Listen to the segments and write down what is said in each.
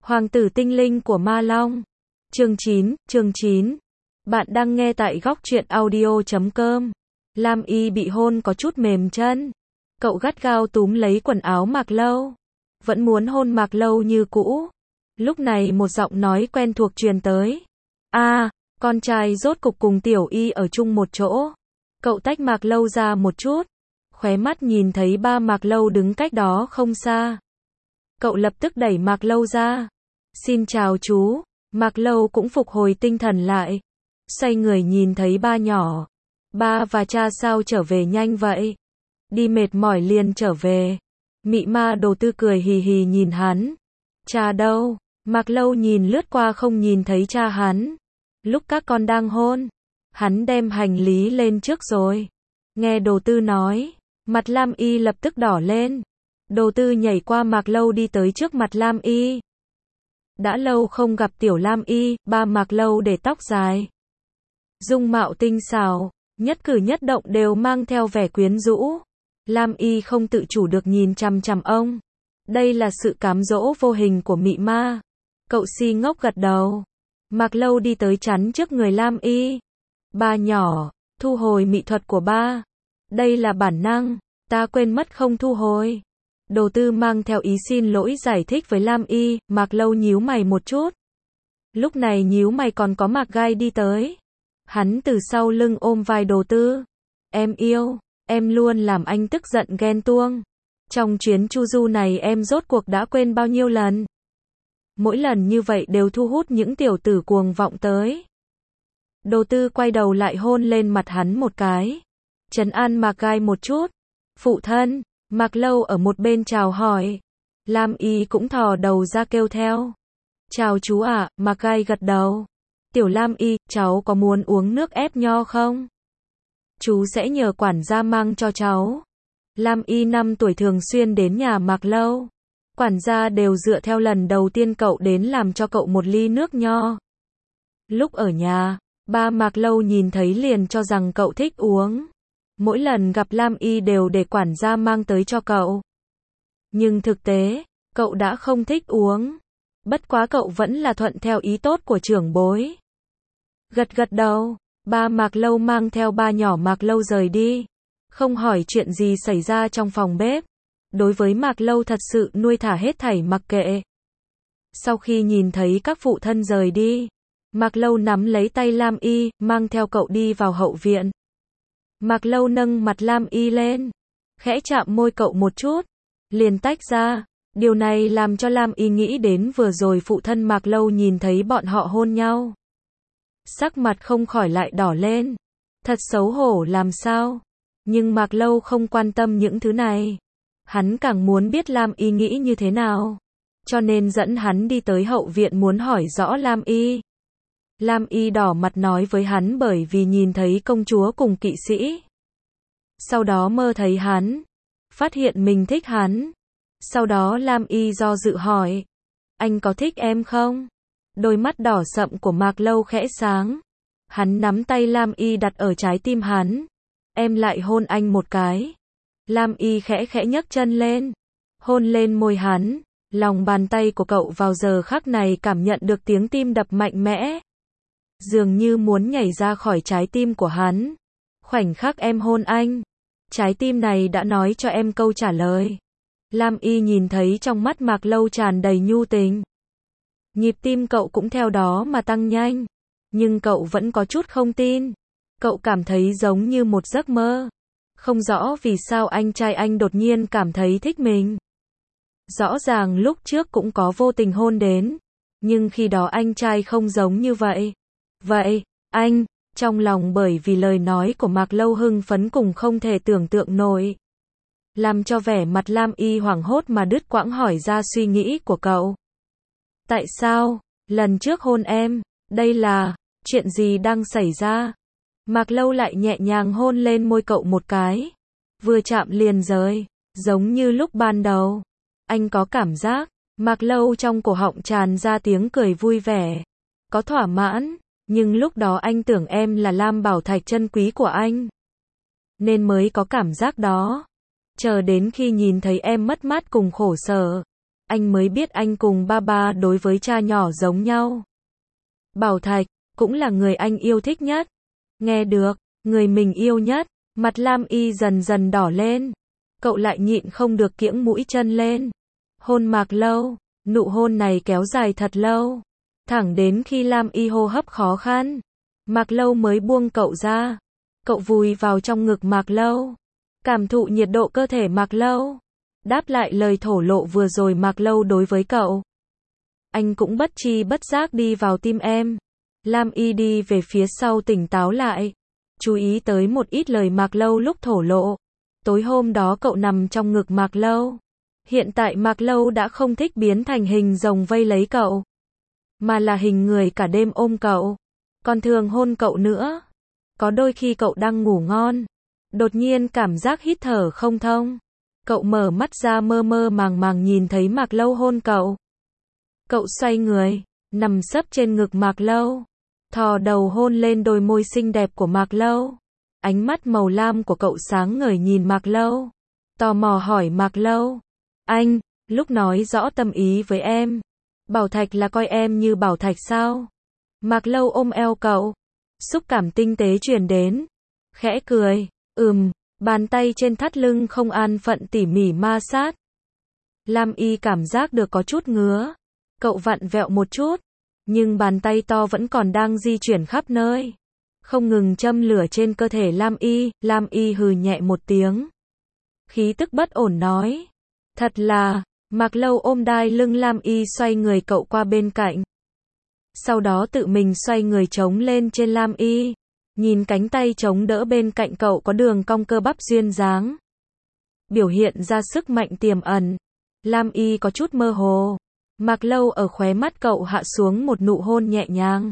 Hoàng tử tinh linh của Ma Long. Chương 9. Bạn đang nghe tại góc truyện audio.com. Lam Y bị hôn có chút mềm chân. Cậu gắt gao túm lấy quần áo Mạc Lâu. Vẫn muốn hôn Mạc Lâu như cũ. Lúc này một giọng nói quen thuộc truyền tới. Con trai rốt cục cùng Tiểu Y ở chung một chỗ. Cậu tách Mạc Lâu ra một chút. Khóe mắt nhìn thấy ba Mạc Lâu đứng cách đó không xa. Cậu lập tức đẩy Mạc Lâu ra. Xin chào chú. Mạc Lâu cũng phục hồi tinh thần lại. Xoay người nhìn thấy ba nhỏ. Ba và cha sao trở về nhanh vậy? Đi mệt mỏi liền trở về. Mị ma Đồ Tư cười hì hì nhìn hắn. Cha đâu? Mạc Lâu nhìn lướt qua không nhìn thấy cha hắn. Lúc các con đang hôn, hắn đem hành lý lên trước rồi. Nghe Đồ Tư nói, mặt Lam Y lập tức đỏ lên. Đồ Tư nhảy qua Mạc Lâu đi tới trước mặt Lam Y. Đã lâu không gặp tiểu Lam Y, ba Mạc Lâu để tóc dài. Dung mạo tinh xảo, nhất cử nhất động đều mang theo vẻ quyến rũ. Lam Y không tự chủ được nhìn chằm chằm ông. Đây là sự cám dỗ vô hình của mị ma. Cậu si ngốc gật đầu. Mạc Lâu đi tới chắn trước người Lam Y. Ba nhỏ, thu hồi mị thuật của ba. Đây là bản năng, ta quên mất không thu hồi. Đồ Tư mang theo ý xin lỗi giải thích với Lam Y. Mạc Lâu nhíu mày một chút. Lúc này nhíu mày còn có Mạc Gai đi tới. Hắn từ sau lưng ôm vai Đồ Tư. Em yêu, em luôn làm anh tức giận ghen tuông. Trong chuyến chu du này em rốt cuộc đã quên bao nhiêu lần. Mỗi lần như vậy đều thu hút những tiểu tử cuồng vọng tới. Đồ Tư quay đầu lại hôn lên mặt hắn một cái. Trấn an Mạc Gai một chút. Phụ thân. Mạc Lâu ở một bên chào hỏi. Lam Y cũng thò đầu ra kêu theo. Chào chú ạ, Mạc Gai gật đầu. Tiểu Lam Y, cháu có muốn uống nước ép nho không? Chú sẽ nhờ quản gia mang cho cháu. Lam Y 5 tuổi thường xuyên đến nhà Mạc Lâu. Quản gia đều dựa theo lần đầu tiên cậu đến làm cho cậu một ly nước nho. Lúc ở nhà, ba Mạc Lâu nhìn thấy liền cho rằng cậu thích uống. Mỗi lần gặp Lam Y đều để quản gia mang tới cho cậu. Nhưng thực tế, cậu đã không thích uống. Bất quá cậu vẫn là thuận theo ý tốt của trưởng bối. Gật đầu, ba Mạc Lâu mang theo ba nhỏ Mạc Lâu rời đi. Không hỏi chuyện gì xảy ra trong phòng bếp. Đối với Mạc Lâu thật sự nuôi thả hết thảy mặc kệ. Sau khi nhìn thấy các phụ thân rời đi, Mạc Lâu nắm lấy tay Lam Y, mang theo cậu đi vào hậu viện. Mạc Lâu nâng mặt Lam Y lên, khẽ chạm môi cậu một chút, liền tách ra. Điều này làm cho Lam Y nghĩ đến vừa rồi phụ thân Mạc Lâu nhìn thấy bọn họ hôn nhau. Sắc mặt không khỏi lại đỏ lên. Thật xấu hổ làm sao. Nhưng Mạc Lâu không quan tâm những thứ này. Hắn càng muốn biết Lam Y nghĩ như thế nào. Cho nên dẫn hắn đi tới hậu viện muốn hỏi rõ Lam Y. Lam Y đỏ mặt nói với hắn bởi vì nhìn thấy công chúa cùng kỵ sĩ. Sau đó mơ thấy hắn. Phát hiện mình thích hắn. Sau đó Lam Y do dự hỏi. Anh có thích em không? Đôi mắt đỏ sậm của Mạc Lâu khẽ sáng. Hắn nắm tay Lam Y đặt ở trái tim hắn. Em lại hôn anh một cái. Lam Y khẽ nhấc chân lên. Hôn lên môi hắn. Lòng bàn tay của cậu vào giờ khắc này cảm nhận được tiếng tim đập mạnh mẽ. Dường như muốn nhảy ra khỏi trái tim của hắn. Khoảnh khắc em hôn anh. Trái tim này đã nói cho em câu trả lời. Lam Y nhìn thấy trong mắt Mạc Lâu tràn đầy nhu tình. Nhịp tim cậu cũng theo đó mà tăng nhanh. Nhưng cậu vẫn có chút không tin. Cậu cảm thấy giống như một giấc mơ. Không rõ vì sao anh trai anh đột nhiên cảm thấy thích mình. Rõ ràng lúc trước cũng có vô tình hôn đến. Nhưng khi đó anh trai không giống như vậy. Vậy, anh, trong lòng bởi vì lời nói của Mạc Lâu hưng phấn cùng không thể tưởng tượng nổi. Làm cho vẻ mặt Lam Y hoảng hốt mà đứt quãng hỏi ra suy nghĩ của cậu. Tại sao, lần trước hôn em, đây là, chuyện gì đang xảy ra? Mạc Lâu lại nhẹ nhàng hôn lên môi cậu một cái. Vừa chạm liền rời, giống như lúc ban đầu. Anh có cảm giác, Mạc Lâu trong cổ họng tràn ra tiếng cười vui vẻ. Có thỏa mãn, nhưng lúc đó anh tưởng em là Lam Bảo Thạch chân quý của anh. Nên mới có cảm giác đó. Chờ đến khi nhìn thấy em mất mát cùng khổ sở. anh mới biết anh cùng ba ba đối với cha nhỏ giống nhau. Bảo Thạch, cũng là người anh yêu thích nhất. Nghe được, người mình yêu nhất, mặt Lam Y dần dần đỏ lên. Cậu lại nhịn không được kiễng mũi chân lên. Hôn Mạc Lâu, nụ hôn này kéo dài thật lâu. Thẳng đến khi Lam Y hô hấp khó khăn, Mạc Lâu mới buông cậu ra. Cậu vùi vào trong ngực Mạc Lâu, cảm thụ nhiệt độ cơ thể Mạc Lâu, đáp lại lời thổ lộ vừa rồi Mạc Lâu đối với cậu. Anh cũng bất tri bất giác đi vào tim em. Lam Y đi về phía sau tỉnh táo lại, chú ý tới một ít lời Mạc Lâu lúc thổ lộ. Tối hôm đó cậu nằm trong ngực Mạc Lâu. Hiện tại Mạc Lâu đã không thích biến thành hình rồng vây lấy cậu, mà là hình người cả đêm ôm cậu, còn thường hôn cậu nữa. Có đôi khi cậu đang ngủ ngon, đột nhiên cảm giác hít thở không thông. Cậu mở mắt ra mơ mơ màng màng nhìn thấy Mạc Lâu hôn cậu. Cậu xoay người, nằm sấp trên ngực Mạc Lâu, thò đầu hôn lên đôi môi xinh đẹp của Mạc Lâu. Ánh mắt màu lam của cậu sáng ngời nhìn Mạc Lâu, tò mò hỏi Mạc Lâu, anh, lúc nói rõ tâm ý với em, Bảo Thạch là coi em như Bảo Thạch sao? Mạc Lâu ôm eo cậu, xúc cảm tinh tế truyền đến, khẽ cười, bàn tay trên thắt lưng không an phận tỉ mỉ ma sát. Lam Y cảm giác được có chút ngứa, cậu vặn vẹo một chút, nhưng bàn tay to vẫn còn đang di chuyển khắp nơi, không ngừng châm lửa trên cơ thể Lam Y hừ nhẹ một tiếng. Khí tức bất ổn nói, thật là, Mạc Lâu ôm đai lưng Lam Y xoay người cậu qua bên cạnh. Sau đó tự mình xoay người chống lên trên Lam Y, nhìn cánh tay chống đỡ bên cạnh cậu có đường cong cơ bắp duyên dáng, biểu hiện ra sức mạnh tiềm ẩn. Lam Y có chút mơ hồ. Mạc Lâu ở khóe mắt cậu hạ xuống một nụ hôn nhẹ nhàng.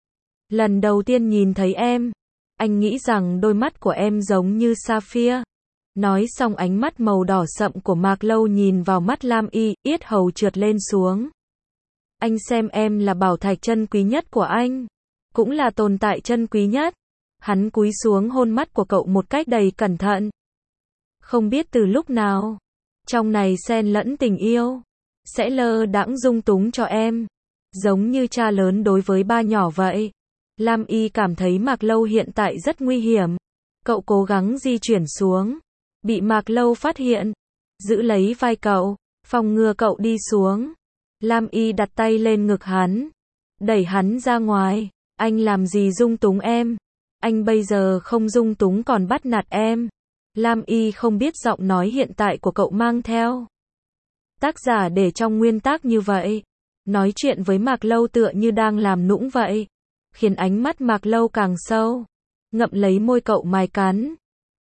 Lần đầu tiên nhìn thấy em, anh nghĩ rằng đôi mắt của em giống như sapphire. Nói xong ánh mắt màu đỏ sậm của Mạc Lâu nhìn vào mắt Lam Y, yết hầu trượt lên xuống. Anh xem em là bảo thạch chân quý nhất của anh, cũng là tồn tại chân quý nhất. Hắn cúi xuống hôn mắt của cậu một cách đầy cẩn thận. Không biết từ lúc nào, trong này xen lẫn tình yêu, sẽ lơ đãng dung túng cho em, giống như cha lớn đối với ba nhỏ vậy. Lam Y cảm thấy Mạc Lâu hiện tại rất nguy hiểm. Cậu cố gắng di chuyển xuống, bị Mạc Lâu phát hiện, giữ lấy vai cậu, phòng ngừa cậu đi xuống. Lam Y đặt tay lên ngực hắn, đẩy hắn ra ngoài. Anh làm gì dung túng em? Anh bây giờ không dung túng còn bắt nạt em. Lam Y không biết giọng nói hiện tại của cậu mang theo tác giả để trong nguyên tác như vậy. Nói chuyện với Mạc Lâu tựa như đang làm nũng vậy, khiến ánh mắt Mạc Lâu càng sâu, ngậm lấy môi cậu mài cắn.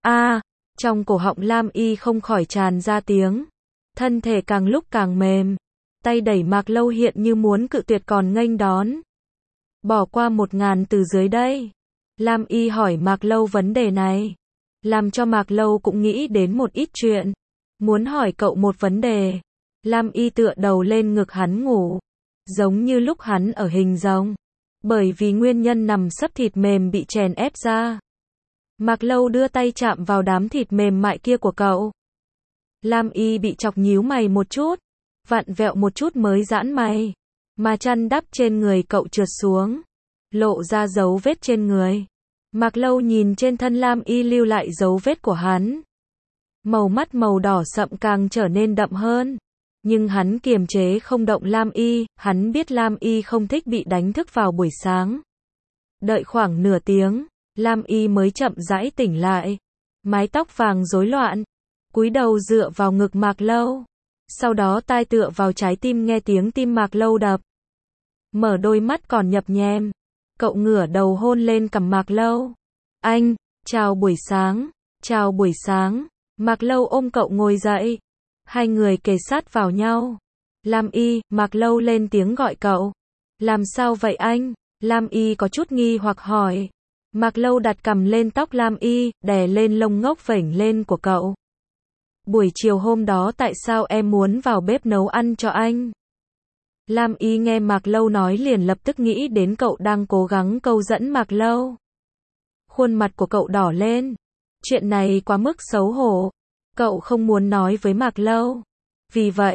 Trong cổ họng Lam Y không khỏi tràn ra tiếng. Thân thể càng lúc càng mềm, tay đẩy Mạc Lâu hiện như muốn cự tuyệt còn nghênh đón. Bỏ qua 1000 từ dưới đây. Lam Y hỏi Mạc Lâu vấn đề này, làm cho Mạc Lâu cũng nghĩ đến một ít chuyện. Muốn hỏi cậu một vấn đề. Lam Y tựa đầu lên ngực hắn ngủ, giống như lúc hắn ở hình rồng, bởi vì nguyên nhân nằm sấp thịt mềm bị chèn ép ra. Mạc Lâu đưa tay chạm vào đám thịt mềm mại kia của cậu. Lam Y bị chọc nhíu mày một chút, vặn vẹo một chút mới giãn mày, mà chăn đắp trên người cậu trượt xuống, lộ ra dấu vết trên người. Mạc Lâu nhìn trên thân Lam Y lưu lại dấu vết của hắn. Màu mắt màu đỏ sậm càng trở nên đậm hơn. Nhưng hắn kiềm chế không động Lam Y, hắn biết Lam Y không thích bị đánh thức vào buổi sáng. Đợi khoảng nửa tiếng, Lam Y mới chậm rãi tỉnh lại. Mái tóc vàng rối loạn, cúi đầu dựa vào ngực Mạc Lâu. Sau đó tai tựa vào trái tim nghe tiếng tim Mạc Lâu đập. Mở đôi mắt còn nhập nhèm, cậu ngửa đầu hôn lên cằm Mạc Lâu. Anh, chào buổi sáng, chào buổi sáng. Mạc Lâu ôm cậu ngồi dậy. Hai người kề sát vào nhau. Lam Y, Mạc Lâu lên tiếng gọi cậu. Làm sao vậy anh? Lam Y có chút nghi hoặc hỏi. Mạc Lâu đặt cằm lên tóc Lam Y, đè lên lông ngốc vểnh lên của cậu. Buổi chiều hôm đó tại sao em muốn vào bếp nấu ăn cho anh? Lam Y nghe Mạc Lâu nói liền lập tức nghĩ đến cậu đang cố gắng câu dẫn Mạc Lâu. Khuôn mặt của cậu đỏ lên. Chuyện này quá mức xấu hổ. Cậu không muốn nói với Mạc Lâu. Vì vậy,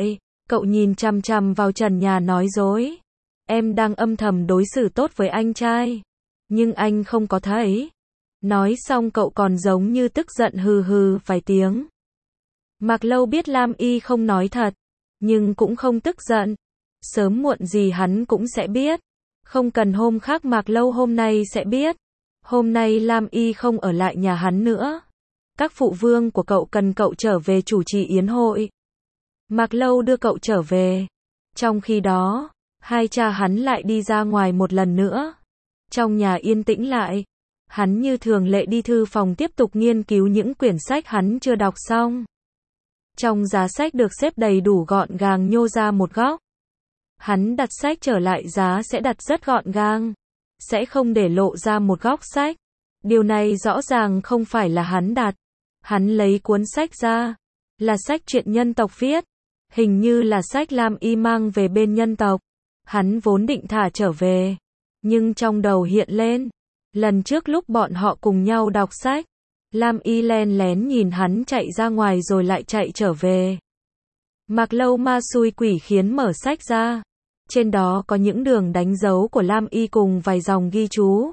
Cậu nhìn chằm chằm vào trần nhà nói dối. Em đang âm thầm đối xử tốt với anh trai. Nhưng anh không có thấy. Nói xong cậu còn giống như tức giận hừ hừ vài tiếng. Mạc Lâu biết Lam Y không nói thật. Nhưng cũng không tức giận. Sớm muộn gì hắn cũng sẽ biết. Không cần hôm khác Mạc Lâu hôm nay sẽ biết. Hôm nay Lam Y không ở lại nhà hắn nữa. Các phụ vương của cậu cần cậu trở về chủ trì yến hội. Mạc Lâu đưa cậu trở về. Trong khi đó, hai cha hắn lại đi ra ngoài một lần nữa. Trong nhà yên tĩnh lại. Hắn như thường lệ đi thư phòng tiếp tục nghiên cứu những quyển sách hắn chưa đọc xong. Trong giá sách được xếp đầy đủ gọn gàng nhô ra một góc. Hắn đặt sách trở lại giá sẽ đặt rất gọn gàng. Sẽ không để lộ ra một góc sách. Điều này rõ ràng không phải là hắn đặt. Hắn lấy cuốn sách ra. Là sách truyện nhân tộc viết. Hình như là sách Lam Y mang về bên nhân tộc. Hắn vốn định thả trở về. Nhưng trong đầu hiện lên. Lần trước lúc bọn họ cùng nhau đọc sách. Lam Y len lén nhìn hắn chạy ra ngoài rồi lại chạy trở về. Mạc Lâu ma xui quỷ khiến mở sách ra. Trên đó có những đường đánh dấu của Lam Y cùng vài dòng ghi chú.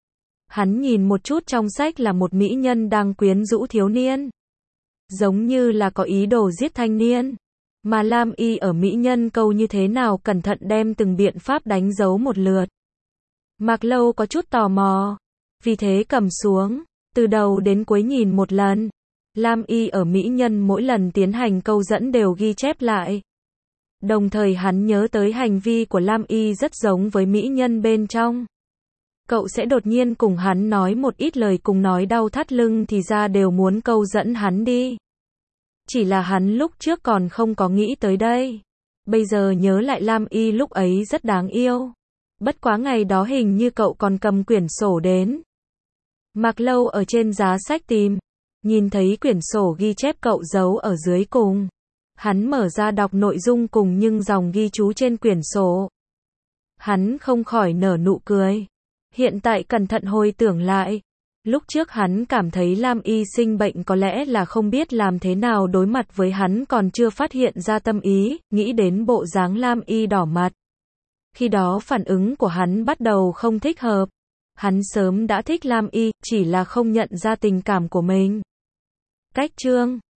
Hắn nhìn một chút trong sách là một mỹ nhân đang quyến rũ thiếu niên. Giống như là có ý đồ giết thanh niên. Mà Lam Y ở mỹ nhân câu như thế nào cẩn thận đem từng biện pháp đánh dấu một lượt. Mạc Lâu có chút tò mò. Vì thế cầm xuống. Từ đầu đến cuối nhìn một lần. Lam Y ở mỹ nhân mỗi lần tiến hành câu dẫn đều ghi chép lại. Đồng thời hắn nhớ tới hành vi của Lam Y rất giống với mỹ nhân bên trong. Cậu sẽ đột nhiên cùng hắn nói một ít lời cùng nói đau thắt lưng thì ra đều muốn câu dẫn hắn đi. Chỉ là hắn lúc trước còn không có nghĩ tới đây. Bây giờ nhớ lại Lam Y lúc ấy rất đáng yêu. Bất quá ngày đó hình như cậu còn cầm quyển sổ đến. Mạc Lâu ở trên giá sách tìm. Nhìn thấy quyển sổ ghi chép cậu giấu ở dưới cùng. Hắn mở ra đọc nội dung cùng nhưng dòng ghi chú trên quyển sổ. Hắn không khỏi nở nụ cười. Hiện tại cẩn thận hồi tưởng lại. Lúc trước hắn cảm thấy Lam Y sinh bệnh có lẽ là không biết làm thế nào đối mặt với hắn còn chưa phát hiện ra tâm ý, nghĩ đến bộ dáng Lam Y đỏ mặt. Khi đó phản ứng của hắn bắt đầu không thích hợp. Hắn sớm đã thích Lam Y, chỉ là không nhận ra tình cảm của mình. Cách chương